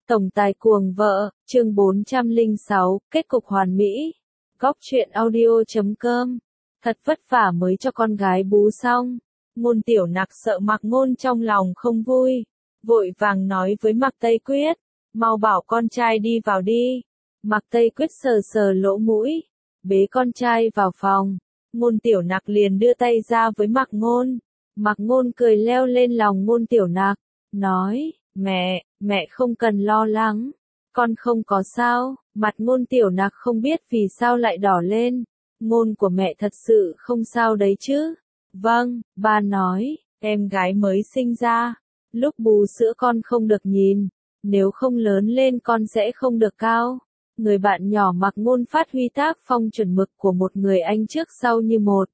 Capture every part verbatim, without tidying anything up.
Tổng tài cuồng vợ, chương bốn trăm lẻ sáu, kết cục hoàn mỹ. Góc truyện audio chấm com. Thật vất vả mới cho con gái bú xong. Ngôn Tiểu Nặc sợ Mạc Ngôn trong lòng không vui, vội vàng nói với Mạc Tây Quyết, mau bảo con trai đi vào đi. Mạc Tây Quyết sờ sờ lỗ mũi, bế con trai vào phòng. Ngôn Tiểu Nặc liền đưa tay ra với Mạc Ngôn. Mạc Ngôn cười leo lên lòng Ngôn Tiểu Nặc, nói, mẹ, mẹ không cần lo lắng, con không có sao. Mặt Ngôn Tiểu Nặc không biết vì sao lại đỏ lên. Ngôn của mẹ thật sự không sao đấy chứ? Vâng, ba nói, em gái mới sinh ra, lúc bú sữa con không được nhìn, nếu không lớn lên con sẽ không được cao. Người bạn nhỏ Mạc Ngôn phát huy tác phong chuẩn mực của một người anh trước sau như một.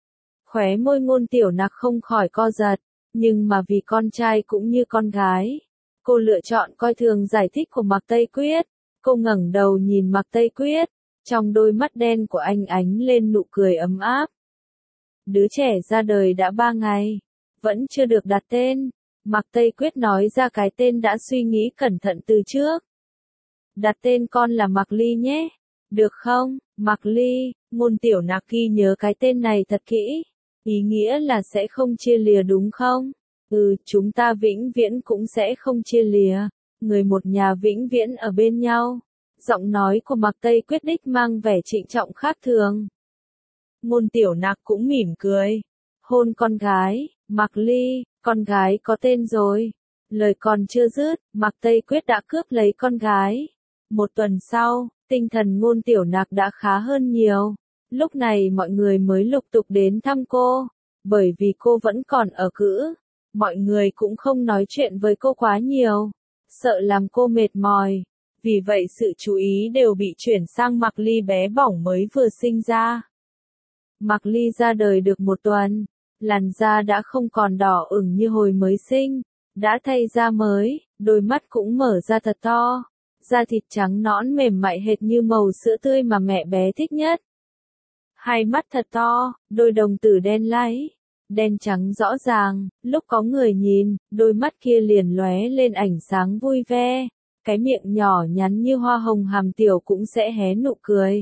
Khóe môi Ngôn Tiểu Nặc không khỏi co giật, nhưng mà vì con trai cũng như con gái, cô lựa chọn coi thường giải thích của Mạc Tây Quyết. Cô ngẩng đầu nhìn Mạc Tây Quyết, trong đôi mắt đen của anh ánh lên nụ cười ấm áp. Đứa trẻ ra đời đã ba ngày, vẫn chưa được đặt tên. Mạc Tây Quyết nói ra cái tên đã suy nghĩ cẩn thận từ trước. Đặt tên con là Mạc Ly nhé, được không? Mạc Ly. Ngôn Tiểu Nặc ghi nhớ cái tên này thật kỹ. Ý nghĩa là sẽ không chia lìa đúng không? Ừ, chúng ta vĩnh viễn cũng sẽ không chia lìa. Người một nhà vĩnh viễn ở bên nhau. Giọng nói của Mạc Tây Quyết đích mang vẻ trịnh trọng khác thường. Ngôn Tiểu Nặc cũng mỉm cười. Hôn con gái, Mạc Ly, con gái có tên rồi. Lời còn chưa dứt, Mạc Tây Quyết đã cướp lấy con gái. Một tuần sau, tinh thần Ngôn Tiểu Nặc đã khá hơn nhiều. Lúc này mọi người mới lục tục đến thăm cô. Bởi vì cô vẫn còn ở cữ, mọi người cũng không nói chuyện với cô quá nhiều, sợ làm cô mệt mỏi. Vì vậy sự chú ý đều bị chuyển sang Mạc Ly bé bỏng mới vừa sinh ra. Mạc Ly ra đời được một tuần, làn da đã không còn đỏ ửng như hồi mới sinh, đã thay da mới, đôi mắt cũng mở ra thật to, da thịt trắng nõn mềm mại hệt như màu sữa tươi mà mẹ bé thích nhất. Hai mắt thật to, đôi đồng tử đen láy, đen trắng rõ ràng, lúc có người nhìn, đôi mắt kia liền lóe lên ánh sáng vui vẻ. Cái miệng nhỏ nhắn như hoa hồng hàm tiểu cũng sẽ hé nụ cười,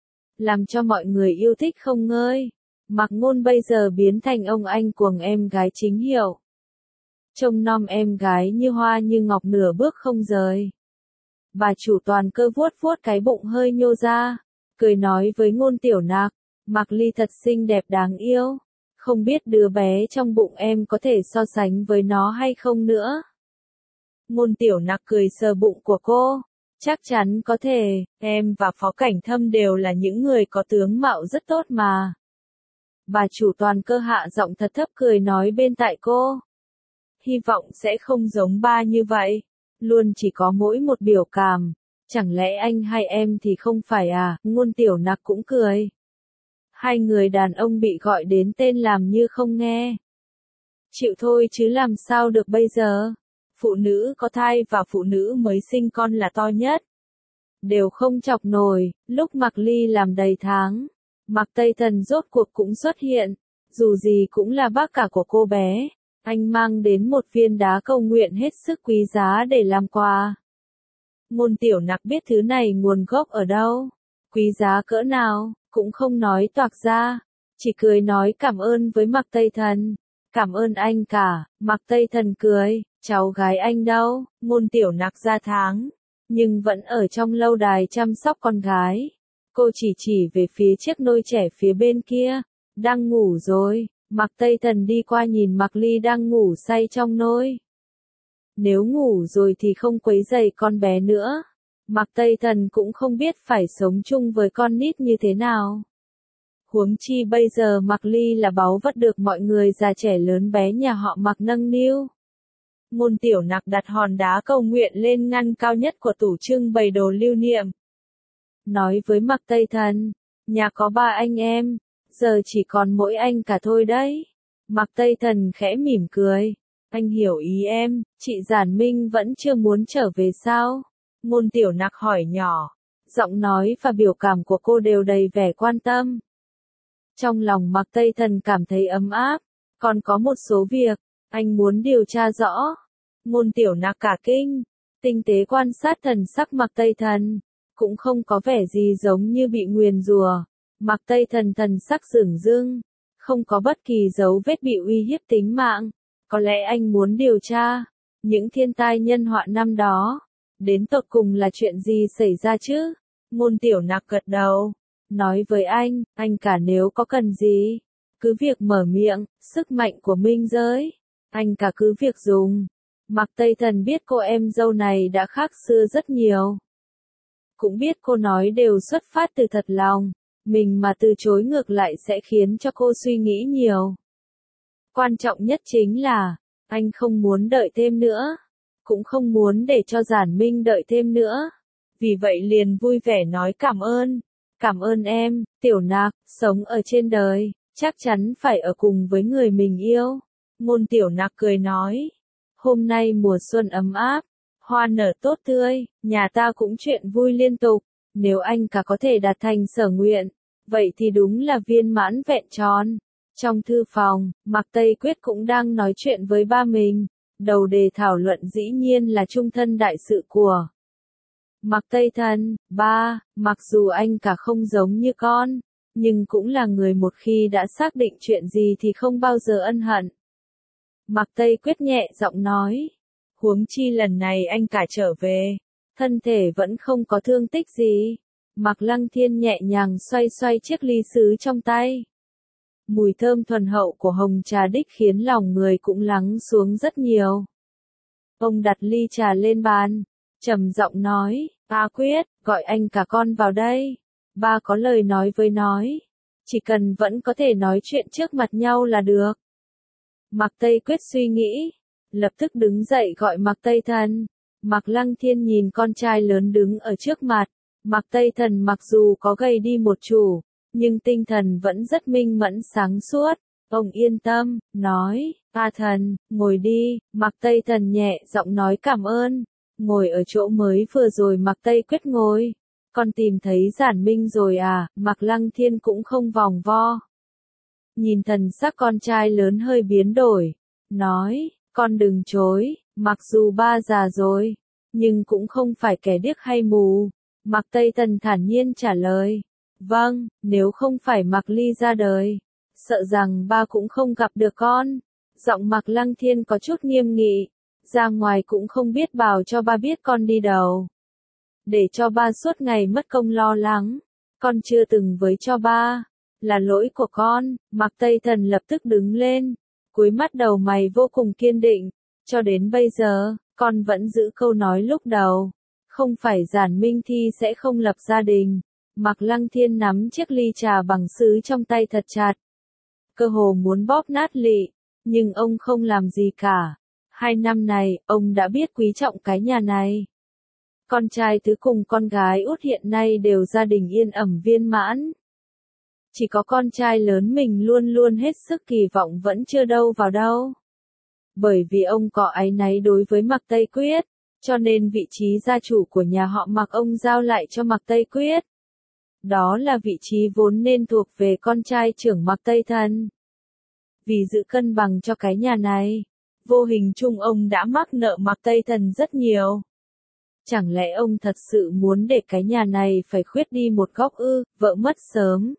làm cho mọi người yêu thích không ngơi. Mạc Ngôn bây giờ biến thành ông anh cuồng em gái chính hiệu. Trông nom em gái như hoa như ngọc nửa bước không rời. Bà chủ toàn cơ vuốt vuốt cái bụng hơi nhô ra, cười nói với Ngôn Tiểu Nặc, Mạc Ly thật xinh đẹp đáng yêu. Không biết đứa bé trong bụng em có thể so sánh với nó hay không nữa. Ngôn Tiểu Nặc cười sờ bụng của cô. Chắc chắn có thể, em và Phó Cảnh Thâm đều là những người có tướng mạo rất tốt mà. Bà chủ toàn cơ hạ giọng thật thấp cười nói bên tai cô. Hy vọng sẽ không giống ba như vậy. Luôn chỉ có mỗi một biểu cảm. Chẳng lẽ anh hay em thì không phải à? Ngôn Tiểu Nặc cũng cười. Hai người đàn ông bị gọi đến tên làm như không nghe. Chịu thôi chứ làm sao được bây giờ. Phụ nữ có thai và phụ nữ mới sinh con là to nhất. Đều không chọc nổi. Lúc Mạc Ly làm đầy tháng, Mạc Tây Thần rốt cuộc cũng xuất hiện. Dù gì cũng là bác cả của cô bé. Anh mang đến một viên đá cầu nguyện hết sức quý giá để làm quà. Ngôn Tiểu Nặc biết thứ này nguồn gốc ở đâu, quý giá cỡ nào, cũng không nói toạc ra. Chỉ cười nói cảm ơn với Mạc Tây Thần. Cảm ơn anh cả. Mạc Tây Thần cười. Cháu gái anh đâu? Ngôn Tiểu Nặc ra tháng, nhưng vẫn ở trong lâu đài chăm sóc con gái. Cô chỉ chỉ về phía chiếc nôi trẻ phía bên kia. Đang ngủ rồi. Mạc Tây Thần đi qua nhìn Mạc Ly đang ngủ say trong nôi. Nếu ngủ rồi thì không quấy rầy con bé nữa. Mạc Tây Thần cũng không biết phải sống chung với con nít như thế nào. Huống chi bây giờ Mạc Ly là báu vật được mọi người già trẻ lớn bé nhà họ Mạc nâng niu. Ngôn Tiểu Nặc đặt hòn đá cầu nguyện lên ngăn cao nhất của tủ trưng bày đồ lưu niệm. Nói với Mạc Tây Thần, nhà có ba anh em, giờ chỉ còn mỗi anh cả thôi đấy. Mạc Tây Thần khẽ mỉm cười. Anh hiểu ý em, chị Giản Minh vẫn chưa muốn trở về sao? Ngôn Tiểu Nặc hỏi nhỏ. Giọng nói và biểu cảm của cô đều đầy vẻ quan tâm. Trong lòng Mạc Tây Thần cảm thấy ấm áp. Còn có một số việc anh muốn điều tra rõ. Ngôn Tiểu Nặc cả kinh. Tinh tế quan sát thần sắc Mạc Tây Thần, cũng không có vẻ gì giống như bị nguyền rủa. Mạc Tây Thần thần sắc sửng dưng, không có bất kỳ dấu vết bị uy hiếp tính mạng. Có lẽ anh muốn điều tra những thiên tai nhân họa năm đó, đến tột cùng là chuyện gì xảy ra chứ? Ngôn Tiểu Nặc gật đầu, nói với anh, anh cả nếu có cần gì, cứ việc mở miệng, sức mạnh của minh giới, anh cả cứ việc dùng. Mạc Tây Thần biết cô em dâu này đã khác xưa rất nhiều. Cũng biết cô nói đều xuất phát từ thật lòng, mình mà từ chối ngược lại sẽ khiến cho cô suy nghĩ nhiều. Quan trọng nhất chính là, anh không muốn đợi thêm nữa, cũng không muốn để cho Giản Minh đợi thêm nữa. Vì vậy liền vui vẻ nói cảm ơn, cảm ơn em, Tiểu Nặc, sống ở trên đời, chắc chắn phải ở cùng với người mình yêu. Ngôn Tiểu Nặc cười nói, hôm nay mùa xuân ấm áp, hoa nở tốt tươi, nhà ta cũng chuyện vui liên tục, nếu anh cả có thể đạt thành sở nguyện, vậy thì đúng là viên mãn vẹn tròn. Trong thư phòng, Mạc Tây Quyết cũng đang nói chuyện với ba mình, đầu đề thảo luận dĩ nhiên là chung thân đại sự của Mạc Tây Thần. Ba, mặc dù anh cả không giống như con, nhưng cũng là người một khi đã xác định chuyện gì thì không bao giờ ân hận. Mạc Tây Quyết nhẹ giọng nói, huống chi lần này anh cả trở về, thân thể vẫn không có thương tích gì. Mạc Lăng Thiên nhẹ nhàng xoay xoay chiếc ly sứ trong tay. Mùi thơm thuần hậu của hồng trà đích khiến lòng người cũng lắng xuống rất nhiều. Ông đặt ly trà lên bàn, trầm giọng nói, A Quyết, gọi anh cả con vào đây. Ba có lời nói với nói, chỉ cần vẫn có thể nói chuyện trước mặt nhau là được. Mạc Tây Quyết suy nghĩ, lập tức đứng dậy gọi Mạc Tây Thần. Mạc Lăng Thiên nhìn con trai lớn đứng ở trước mặt. Mạc Tây Thần mặc dù có gầy đi một chủ, nhưng tinh thần vẫn rất minh mẫn sáng suốt. Ông yên tâm, nói, A Thần, ngồi đi. Mạc Tây Thần nhẹ giọng nói cảm ơn. Ngồi ở chỗ mới vừa rồi Mạc Tây Quyết ngồi. Con tìm thấy Giản Minh rồi à? Mạc Lăng Thiên cũng không vòng vo. Nhìn thần sắc con trai lớn hơi biến đổi, nói, con đừng chối, mặc dù ba già rồi, nhưng cũng không phải kẻ điếc hay mù. Mạc Tây Thần thản nhiên trả lời, vâng, nếu không phải Mạc Ly ra đời, sợ rằng ba cũng không gặp được con. Giọng Mạc Lăng Thiên có chút nghiêm nghị, ra ngoài cũng không biết bảo cho ba biết con đi đâu, để cho ba suốt ngày mất công lo lắng, con chưa từng với cho ba. Là lỗi của con. Mạc Tây Thần lập tức đứng lên, cúi mắt đầu mày vô cùng kiên định, cho đến bây giờ, con vẫn giữ câu nói lúc đầu, không phải Giản Minh thì sẽ không lập gia đình. Mạc Lăng Thiên nắm chiếc ly trà bằng sứ trong tay thật chặt, cơ hồ muốn bóp nát lị, nhưng ông không làm gì cả. Hai năm này, ông đã biết quý trọng cái nhà này. Con trai thứ cùng con gái út hiện nay đều gia đình yên ẩm viên mãn. Chỉ có con trai lớn mình luôn luôn hết sức kỳ vọng vẫn chưa đâu vào đâu. Bởi vì ông có áy náy đối với Mạc Tây Quyết, cho nên vị trí gia chủ của nhà họ Mạc ông giao lại cho Mạc Tây Quyết. Đó là vị trí vốn nên thuộc về con trai trưởng Mạc Tây Thần. Vì giữ cân bằng cho cái nhà này, vô hình chung ông đã mắc nợ Mạc Tây Thần rất nhiều. Chẳng lẽ ông thật sự muốn để cái nhà này phải khuyết đi một góc ư? Vợ mất sớm,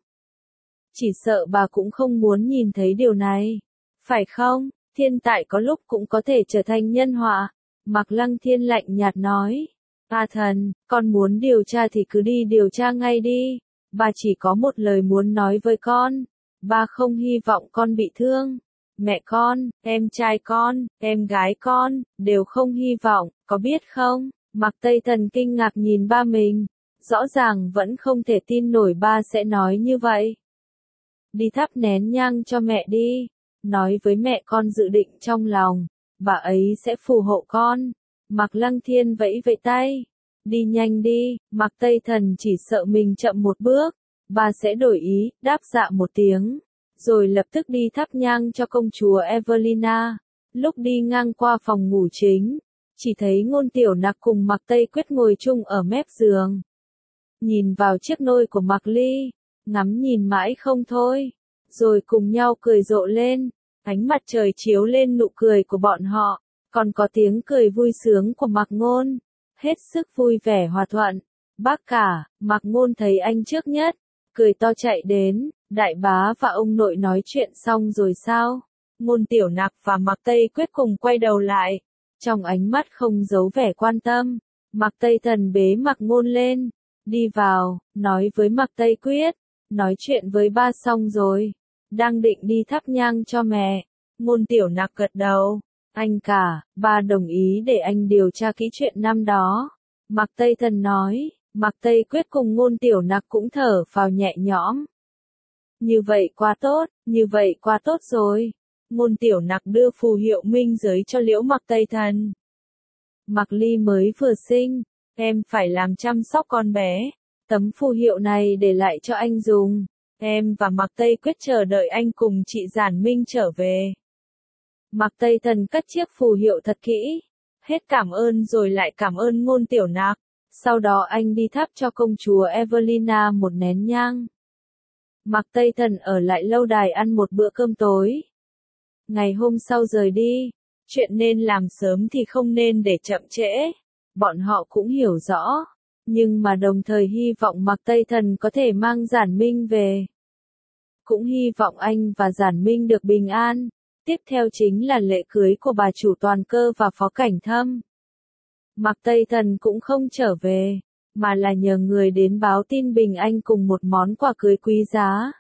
chỉ sợ bà cũng không muốn nhìn thấy điều này. Phải không? Thiên tài có lúc cũng có thể trở thành nhân họa. Mạc Lăng Thiên lạnh nhạt nói. A Thần, con muốn điều tra thì cứ đi điều tra ngay đi. Bà chỉ có một lời muốn nói với con. Bà không hy vọng con bị thương. Mẹ con, em trai con, em gái con, đều không hy vọng, có biết không? Mạc Tây Thần kinh ngạc nhìn ba mình. Rõ ràng vẫn không thể tin nổi ba sẽ nói như vậy. Đi thắp nén nhang cho mẹ đi, nói với mẹ con dự định trong lòng, bà ấy sẽ phù hộ con. Mạc Lăng Thiên vẫy vẫy tay, đi nhanh đi. Mạc Tây Thần chỉ sợ mình chậm một bước, bà sẽ đổi ý, đáp dạ một tiếng, rồi lập tức đi thắp nhang cho công chúa Evelina. Lúc đi ngang qua phòng ngủ chính, chỉ thấy Ngôn Tiểu Nặc cùng Mạc Tây Quyết ngồi chung ở mép giường, nhìn vào chiếc nôi của Mạc Ly, ngắm nhìn mãi không thôi, rồi cùng nhau cười rộ lên. Ánh mặt trời chiếu lên nụ cười của bọn họ, còn có tiếng cười vui sướng của Mạc Ngôn. hết sức vui vẻ hòa thuận. Bác cả, Mạc Ngôn thấy anh trước nhất, cười to chạy đến, đại bá và ông nội nói chuyện xong rồi sao? Ngôn Tiểu Nặc và Mạc Tây Quyết cùng quay đầu lại, trong ánh mắt không giấu vẻ quan tâm. Mạc Tây Thần bế Mạc Ngôn lên, đi vào, nói với Mạc Tây Quyết, nói chuyện với ba xong rồi, đang định đi thắp nhang cho mẹ. Ngôn Tiểu Nặc gật đầu, anh cả, ba đồng ý để anh điều tra kỹ chuyện năm đó. Mạc Tây Thần nói, Mạc Tây Quyết cùng Ngôn Tiểu Nặc cũng thở phào nhẹ nhõm. Như vậy quá tốt, như vậy quá tốt rồi. Ngôn Tiểu Nặc đưa phù hiệu minh giới cho Liễu Mạc Tây Thần. Mạc Ly mới vừa sinh, em phải làm chăm sóc con bé. Tấm phù hiệu này để lại cho anh dùng. Em và Mạc Tây Quyết chờ đợi anh cùng chị Giản Minh trở về. Mạc Tây Thần cất chiếc phù hiệu thật kỹ. Hết cảm ơn rồi lại cảm ơn Ngôn Tiểu Nặc. Sau đó anh đi thắp cho công chúa Evelina một nén nhang. Mạc Tây Thần ở lại lâu đài ăn một bữa cơm tối. Ngày hôm sau rời đi, chuyện nên làm sớm thì không nên để chậm trễ. Bọn họ cũng hiểu rõ, nhưng mà đồng thời hy vọng Mạc Tây Thần có thể mang Giản Minh về. Cũng hy vọng anh và Giản Minh được bình an. Tiếp theo chính là lễ cưới của bà chủ Toàn Cơ và Phó Cảnh Thâm. Mạc Tây Thần cũng không trở về, mà là nhờ người đến báo tin bình anh cùng một món quà cưới quý giá.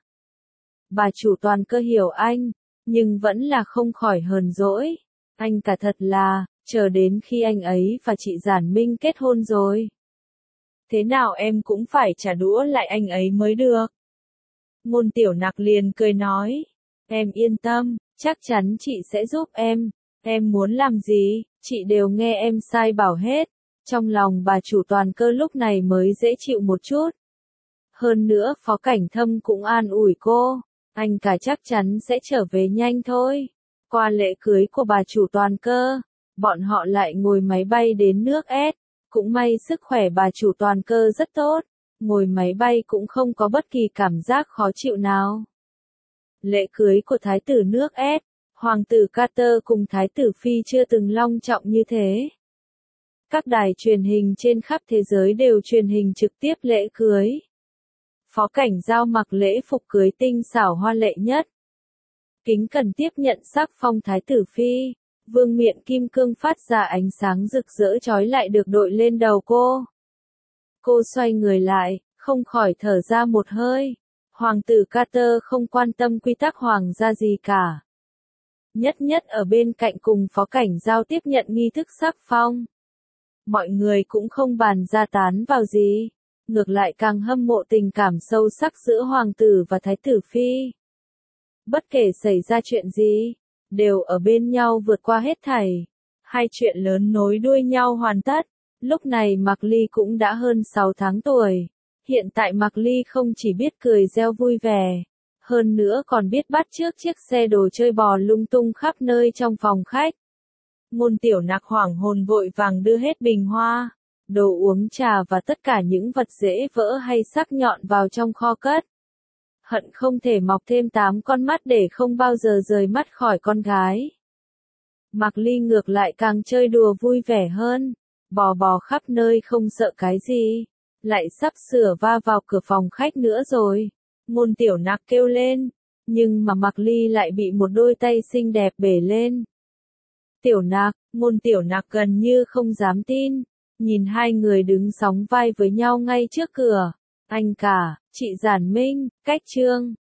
Bà chủ Toàn Cơ hiểu anh, nhưng vẫn là không khỏi hờn dỗi. Anh cả thật là, chờ đến khi anh ấy và chị Giản Minh kết hôn rồi. Thế nào em cũng phải trả đũa lại anh ấy mới được. Ngôn Tiểu Nặc liền cười nói, em yên tâm, chắc chắn chị sẽ giúp em. Em muốn làm gì, chị đều nghe em sai bảo hết. Trong lòng bà chủ Toàn Cơ lúc này mới dễ chịu một chút. Hơn nữa Phó Cảnh Thâm cũng an ủi cô, anh cả chắc chắn sẽ trở về nhanh thôi. Qua lễ cưới của bà chủ Toàn Cơ, bọn họ lại ngồi máy bay đến nước S. Cũng may sức khỏe bà chủ Toàn Cơ rất tốt, ngồi máy bay cũng không có bất kỳ cảm giác khó chịu nào. Lễ cưới của Thái tử nước S, Hoàng tử Carter cùng Thái tử Phi chưa từng long trọng như thế. Các đài truyền hình trên khắp thế giới đều truyền hình trực tiếp lễ cưới. Phó Cảnh Giao mặc lễ phục cưới tinh xảo hoa lệ nhất. Kính cẩn tiếp nhận sắc phong Thái tử Phi, vương miện kim cương phát ra ánh sáng rực rỡ chói lại được đội lên đầu cô. Cô xoay người lại, không khỏi thở ra một hơi. Hoàng tử Carter không quan tâm quy tắc hoàng gia gì cả. Nhất nhất ở bên cạnh cùng Phó Cảnh Giao tiếp nhận nghi thức sắc phong. Mọi người cũng không bàn ra tán vào gì, ngược lại càng hâm mộ tình cảm sâu sắc giữa hoàng tử và thái tử phi. Bất kể xảy ra chuyện gì, đều ở bên nhau vượt qua hết thảy. Hai chuyện lớn nối đuôi nhau hoàn tất. Lúc này Mạc Ly cũng đã hơn sáu tháng tuổi. Hiện tại Mạc Ly không chỉ biết cười reo vui vẻ, hơn nữa còn biết bắt chước chiếc xe đồ chơi bò lung tung khắp nơi trong phòng khách. Ngôn Tiểu Nặc hoảng hồn vội vàng đưa hết bình hoa, đồ uống trà và tất cả những vật dễ vỡ hay sắc nhọn vào trong kho cất. Hận không thể mọc thêm tám con mắt để không bao giờ rời mắt khỏi con gái. Mạc Ly ngược lại càng chơi đùa vui vẻ hơn, bò bò khắp nơi không sợ cái gì. Lại sắp sửa va vào cửa phòng khách nữa rồi. Ngôn Tiểu Nặc kêu lên, nhưng mà Mạc Ly lại bị một đôi tay xinh đẹp bể lên. Tiểu Nặc, Ngôn Tiểu Nặc gần như không dám tin, nhìn hai người đứng sóng vai với nhau ngay trước cửa. Anh cả, chị Giản Minh, Cách Trương,